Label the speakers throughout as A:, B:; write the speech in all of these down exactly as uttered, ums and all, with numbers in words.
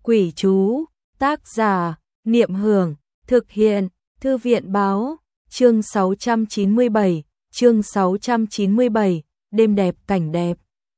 A: Quỷ chú, tác giả, Niệm Hưởng, thực hiện, Thư viện báo, chương sáu trăm chín mươi bảy, chương sáu trăm chín mươi bảy, đêm đẹp cảnh đẹp.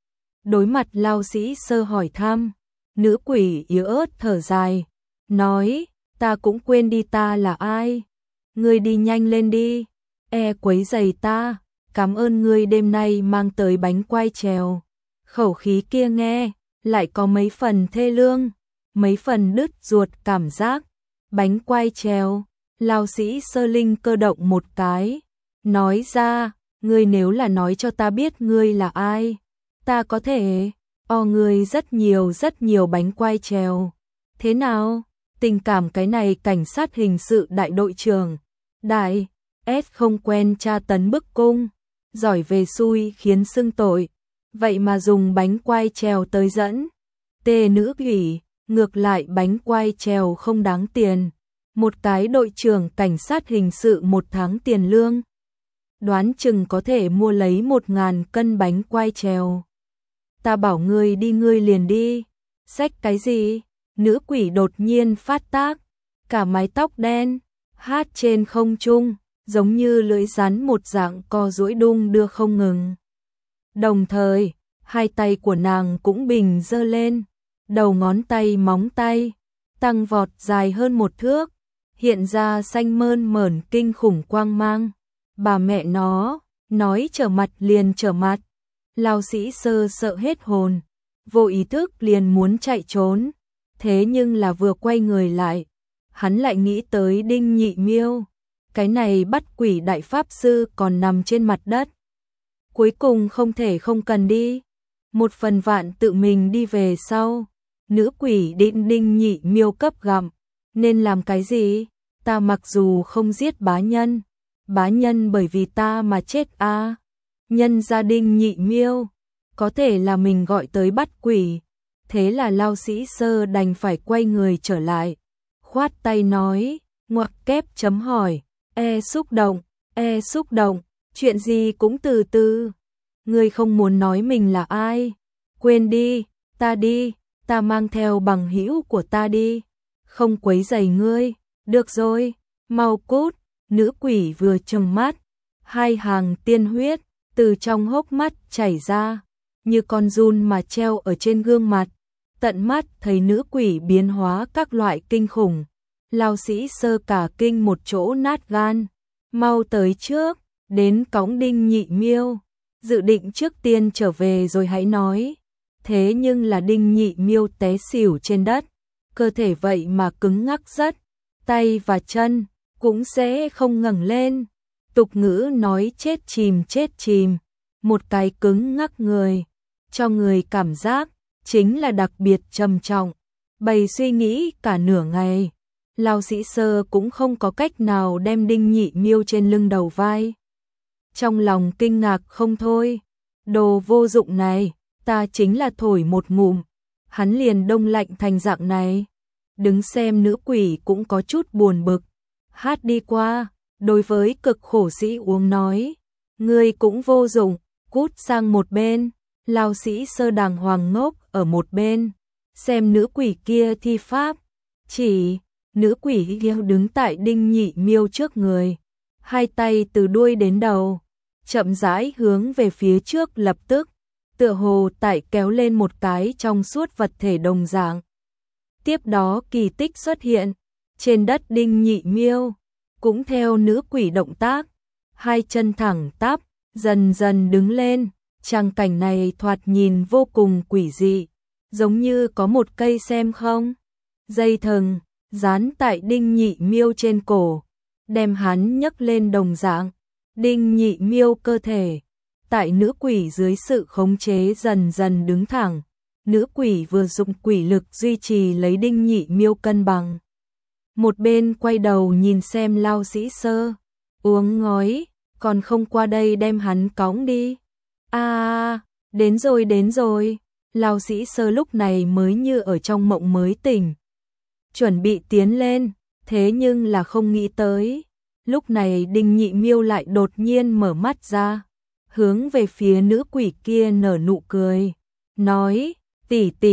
A: Đối mặt Lao Sĩ Sơ hỏi thăm, nữ quỷ yếu ớt thở dài, nói, ta cũng quên đi ta là ai. Ngươi đi nhanh lên đi, e quấy giày ta, cảm ơn ngươi đêm nay mang tới bánh quai trèo. Khẩu khí kia nghe, lại có mấy phần thê lương, mấy phần đứt ruột cảm giác. Bánh quai trèo, Lao Sĩ Sơ Linh cơ động một cái, nói ra, ngươi nếu là nói cho ta biết ngươi là ai, ta có thể o ngươi rất nhiều rất nhiều bánh quai trèo. Thế nào? Tình cảm cái này cảnh sát hình sự đại đội trưởng, đại S không quen tra tấn bức cung, giỏi về xui khiến xưng tội, vậy mà dùng bánh quai trèo tới dẫn. Tê nữ quỷ, ngược lại bánh quai trèo không đáng tiền, một cái đội trưởng cảnh sát hình sự một tháng tiền lương, đoán chừng có thể mua lấy một ngàn cân bánh quai trèo. Ta bảo ngươi đi ngươi liền đi, xách cái gì? Nữ quỷ đột nhiên phát tác, cả mái tóc đen, hát trên không trung, giống như lưỡi rắn một dạng co duỗi đung đưa không ngừng. Đồng thời, hai tay của nàng cũng bình giơ lên, đầu ngón tay móng tay, tăng vọt dài hơn một thước, hiện ra xanh mơn mởn kinh khủng quang mang. Bà mẹ nó, nói trở mặt liền trở mặt. Lao Sĩ Sơ sợ hết hồn, vô ý thức liền muốn chạy trốn. Thế nhưng là vừa quay người lại, hắn lại nghĩ tới Đinh Nhị Miêu, cái này bắt quỷ đại pháp sư còn nằm trên mặt đất. Cuối cùng không thể không cần đi, một phần vạn tự mình đi về sau. Nữ quỷ định Đinh Nhị Miêu cấp gặm, nên làm cái gì? Ta mặc dù không giết bá nhân, bá nhân bởi vì ta mà chết a. À. Nhân gia Đinh Nhị Miêu, có thể là mình gọi tới bắt quỷ. Thế là Lao Sĩ Sơ đành phải quay người trở lại, khoát tay nói, ngoặc kép chấm hỏi, e xúc động, e xúc động, chuyện gì cũng từ từ. Ngươi không muốn nói mình là ai? Quên đi, ta đi, ta mang theo bằng hữu của ta đi, không quấy rầy ngươi. Được rồi, mau cút. Nữ quỷ vừa trừng mắt, hai hàng tiên huyết từ trong hốc mắt chảy ra, như con giun mà treo ở trên gương mặt. Tận mắt thấy nữ quỷ biến hóa các loại kinh khủng, Lao Sĩ Sơ cả kinh một chỗ nát gan, mau tới trước, đến cõng Đinh Nhị Miêu, dự định trước tiên trở về rồi hãy nói. Thế nhưng là Đinh Nhị Miêu té xỉu trên đất, cơ thể vậy mà cứng ngắc rất, tay và chân cũng sẽ không ngẩng lên. Tục ngữ nói chết chìm chết chìm, một cái cứng ngắc người, cho người cảm giác chính là đặc biệt trầm trọng. Bày suy nghĩ cả nửa ngày, Lao Sĩ Sơ cũng không có cách nào đem Đinh Nhị Miêu trên lưng đầu vai. Trong lòng kinh ngạc không thôi, đồ vô dụng này, ta chính là thổi một ngụm, hắn liền đông lạnh thành dạng này. Đứng xem nữ quỷ cũng có chút buồn bực, hát đi qua, đối với cực khổ sĩ uống nói, ngươi cũng vô dụng, cút sang một bên. Lao Sĩ Sơ đàng hoàng ngốc ở một bên, xem nữ quỷ kia thi pháp. Chỉ, nữ quỷ kia đứng tại Đinh Nhị Miêu trước người, hai tay từ đuôi đến đầu, chậm rãi hướng về phía trước, lập tức, tựa hồ tại kéo lên một cái trong suốt vật thể đồng dạng. Tiếp đó kỳ tích xuất hiện, trên đất Đinh Nhị Miêu, cũng theo nữ quỷ động tác, hai chân thẳng tắp, dần dần đứng lên. Trang cảnh này thoạt nhìn vô cùng quỷ dị, giống như có một cây xem không, dây thừng dán tại Đinh Nhị Miêu trên cổ, đem hắn nhấc lên đồng dạng. Đinh Nhị Miêu cơ thể tại nữ quỷ dưới sự khống chế dần dần đứng thẳng, nữ quỷ vừa dùng quỷ lực duy trì lấy Đinh Nhị Miêu cân bằng. Một bên quay đầu nhìn xem Lao Sĩ Sơ, uống ngói, còn không qua đây đem hắn cõng đi. À, đến rồi đến rồi. Lao Sĩ Sơ lúc này mới như ở trong mộng mới tỉnh, chuẩn bị tiến lên, thế nhưng là không nghĩ tới, lúc này Đinh Nhị Miêu lại đột nhiên mở mắt ra, hướng về phía nữ quỷ kia nở nụ cười, nói, tỷ tỷ,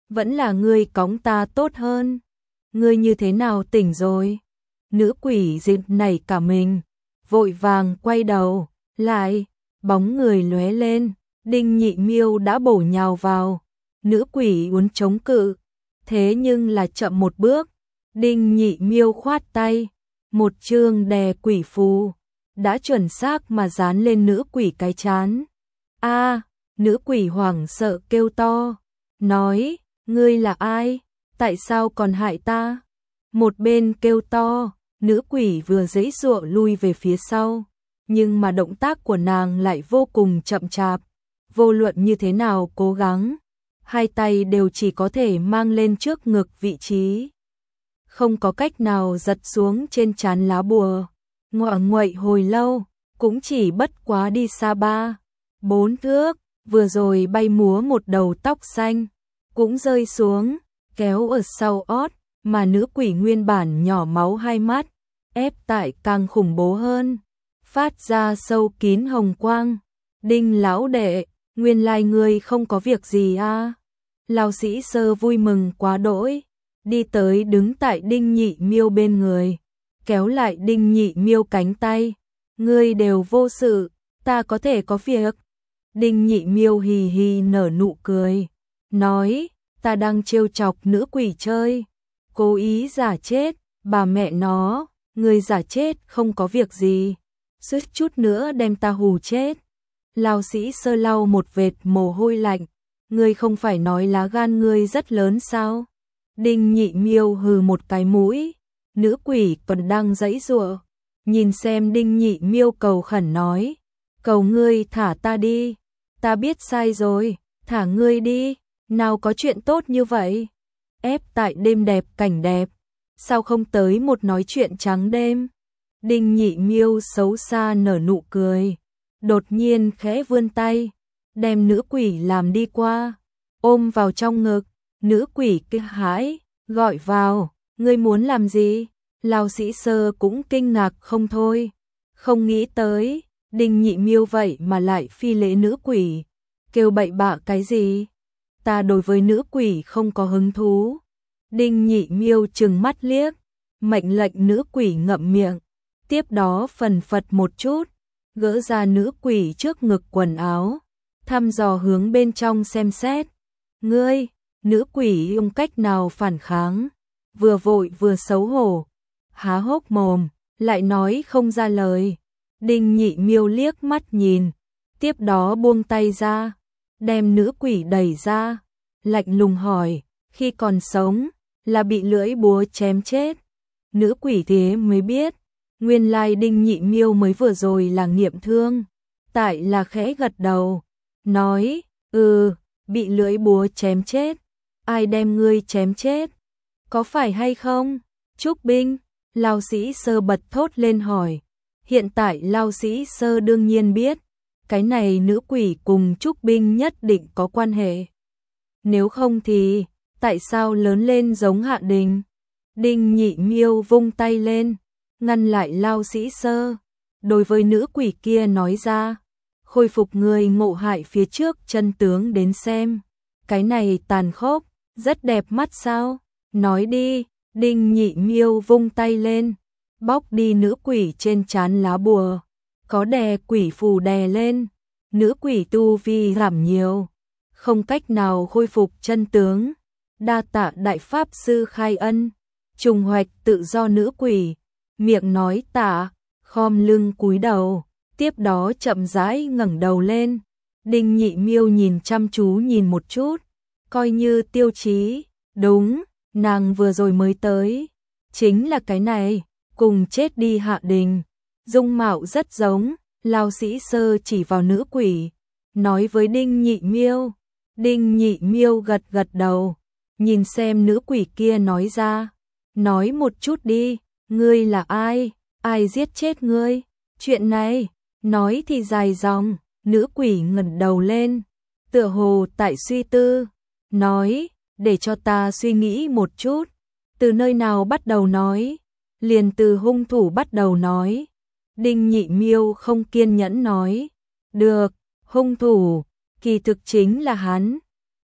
A: vẫn là ngươi cõng ta tốt hơn. Ngươi như thế nào tỉnh rồi? Nữ quỷ giật nảy cả mình, vội vàng quay đầu, lại, bóng người lóe lên, Đinh Nhị Miêu đã bổ nhào vào. Nữ quỷ muốn chống cự, thế nhưng là chậm một bước. Đinh Nhị Miêu khoát tay, một chương đè quỷ phù, đã chuẩn xác mà dán lên nữ quỷ cái trán. A, nữ quỷ hoảng sợ kêu to, nói, ngươi là ai? Tại sao còn hại ta? Một bên kêu to, nữ quỷ vừa giãy giụa lui về phía sau, nhưng mà động tác của nàng lại vô cùng chậm chạp, vô luận như thế nào cố gắng, hai tay đều chỉ có thể mang lên trước ngực vị trí, không có cách nào giật xuống trên trán lá bùa. Ngoạ nguậy hồi lâu, cũng chỉ bất quá đi xa ba, bốn thước, vừa rồi bay múa một đầu tóc xanh, cũng rơi xuống, kéo ở sau ót, mà nữ quỷ nguyên bản nhỏ máu hai mắt, ép tại càng khủng bố hơn, phát ra sâu kín hồng quang. Đinh lão đệ, nguyên lai ngươi không có việc gì à? Lão sĩ Sơ vui mừng quá đỗi, đi tới đứng tại Đinh Nhị Miêu bên người, kéo lại Đinh Nhị Miêu cánh tay. Ngươi đều vô sự, ta có thể có việc. Đinh Nhị Miêu hì hì nở nụ cười, nói, ta đang trêu chọc nữ quỷ chơi, cố ý giả chết, bà mẹ nó, ngươi giả chết không có việc gì, suýt chút nữa đem ta hù chết. Lão sĩ Sơ lau một vệt mồ hôi lạnh, ngươi không phải nói lá gan ngươi rất lớn sao? Đinh Nhị Miêu hừ một cái mũi, nữ quỷ còn đang giãy giụa, nhìn xem Đinh Nhị Miêu cầu khẩn nói, cầu ngươi thả ta đi, ta biết sai rồi, thả ngươi đi, nào có chuyện tốt như vậy. Ép tại đêm đẹp cảnh đẹp, sao không tới một nói chuyện trắng đêm? Đinh Nhị Miêu xấu xa nở nụ cười, đột nhiên khẽ vươn tay, đem nữ quỷ làm đi qua, ôm vào trong ngực. Nữ quỷ kinh hãi, gọi vào, ngươi muốn làm gì? Lão sĩ Sơ cũng kinh ngạc không thôi, không nghĩ tới, Đinh Nhị Miêu vậy mà lại phi lễ nữ quỷ, kêu bậy bạ cái gì? Ta đối với nữ quỷ không có hứng thú. Đinh Nhị Miêu trừng mắt liếc, mệnh lệnh nữ quỷ ngậm miệng, tiếp đó phần phật một chút, gỡ ra nữ quỷ trước ngực quần áo, thăm dò hướng bên trong xem xét. Ngươi, nữ quỷ không cách nào phản kháng, vừa vội vừa xấu hổ, há hốc mồm, lại nói không ra lời. Đinh Nhị Miêu liếc mắt nhìn, tiếp đó buông tay ra, đem nữ quỷ đẩy ra, lạnh lùng hỏi, khi còn sống, là bị lưỡi búa chém chết. Nữ quỷ thế mới biết, nguyên lai Đinh Nhị Miêu mới vừa rồi là nghiệm thương, tại là khẽ gật đầu, nói, ừ, bị lưỡi búa chém chết. Ai đem ngươi chém chết? Có phải hay không? Trúc Binh, Lão sĩ Sơ bật thốt lên hỏi. Hiện tại Lão sĩ Sơ đương nhiên biết, cái này nữ quỷ cùng Trúc Binh nhất định có quan hệ. Nếu không thì, tại sao lớn lên giống Hạ Đình? Đinh Nhị Miêu vung tay lên, ngăn lại Lão sĩ Sơ, đối với nữ quỷ kia nói ra, khôi phục người ngộ hại phía trước chân tướng đến xem. Cái này tàn khốc, rất đẹp mắt sao? Nói đi. Đinh Nhị Miêu vung tay lên, bóc đi nữ quỷ trên trán lá bùa, có đè quỷ phù đè lên, nữ quỷ tu vi giảm nhiều, không cách nào khôi phục chân tướng. Đa tạ đại pháp sư khai ân. Trùng hoạch tự do nữ quỷ, miệng nói tạ, khom lưng cúi đầu, tiếp đó chậm rãi ngẩng đầu lên. Đinh Nhị Miêu nhìn chăm chú nhìn một chút, coi như tiêu chí, đúng, nàng vừa rồi mới tới, chính là cái này, cùng chết đi Hạ Đình, dung mạo rất giống. Lão sĩ Sơ chỉ vào nữ quỷ, nói với Đinh Nhị Miêu. Đinh Nhị Miêu gật gật đầu, nhìn xem nữ quỷ kia nói ra, nói một chút đi, ngươi là ai, ai giết chết ngươi? Chuyện này, nói thì dài dòng. Nữ quỷ ngẩng đầu lên, tựa hồ tại suy tư, nói, để cho ta suy nghĩ một chút. Từ nơi nào bắt đầu nói? Liền từ hung thủ bắt đầu nói. Đinh Nhị Miêu không kiên nhẫn nói, được, hung thủ, kỳ thực chính là hắn.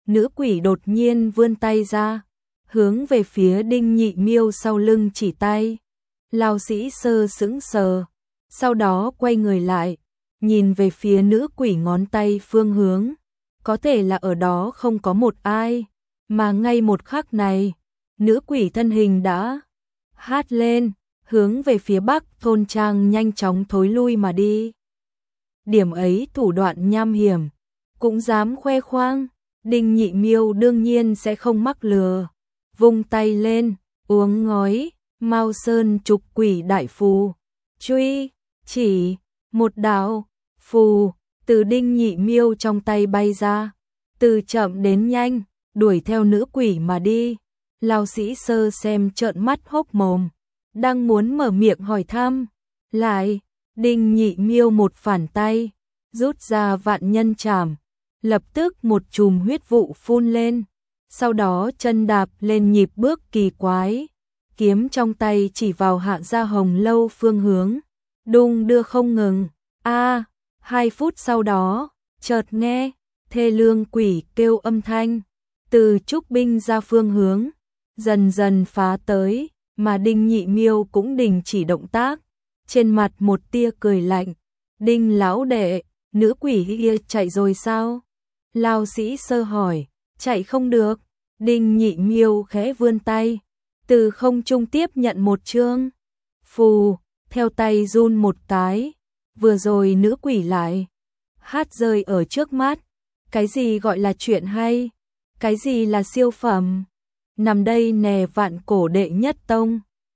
A: nữ quỷ đột nhiên vươn tay ra, hướng về phía Đinh Nhị Miêu sau lưng chỉ tay. Lão sĩ Sơ sững sờ, sau đó quay người lại, nhìn về phía nữ quỷ ngón tay phương hướng. Có thể là ở đó không có một ai, mà ngay một khắc này, nữ quỷ thân hình đã hát lên, hướng về phía bắc thôn trang nhanh chóng thối lui mà đi. Điểm ấy thủ đoạn nham hiểm, cũng dám khoe khoang, Đinh Nhị Miêu đương nhiên sẽ không mắc lừa. Vung tay lên, uống ngói, Mao Sơn trục quỷ đại phù, truy, chỉ, một đạo, phù, từ Đinh Nhị Miêu trong tay bay ra, từ chậm đến nhanh, đuổi theo nữ quỷ mà đi. Lão sĩ Sơ xem trợn mắt hốc mồm, đang muốn mở miệng hỏi thăm, lại, Đinh Nhị Miêu một phản tay, rút ra vạn nhân trảm, lập tức một chùm huyết vụ phun lên, sau đó chân đạp lên nhịp bước kỳ quái, kiếm trong tay chỉ vào Hạ Gia Hồng lâu phương hướng, đung đưa không ngừng. A, hai phút sau đó, chợt nghe thê lương quỷ kêu âm thanh từ trúc binh ra phương hướng, dần dần phá tới, mà Đinh Nhị Miêu cũng đình chỉ động tác, trên mặt một tia cười lạnh. Đinh lão đệ, nữ quỷ kia chạy rồi sao? Lão sĩ Sơ hỏi. Chạy không được. Đinh Nhị Miêu khẽ vươn tay, từ không trung tiếp nhận một chương phù, theo tay run một cái, vừa rồi nữ quỷ lại hát rơi ở trước mắt. Cái gì gọi là chuyện hay? Cái gì là siêu phẩm? Nằm đây nè, vạn cổ đệ nhất tông,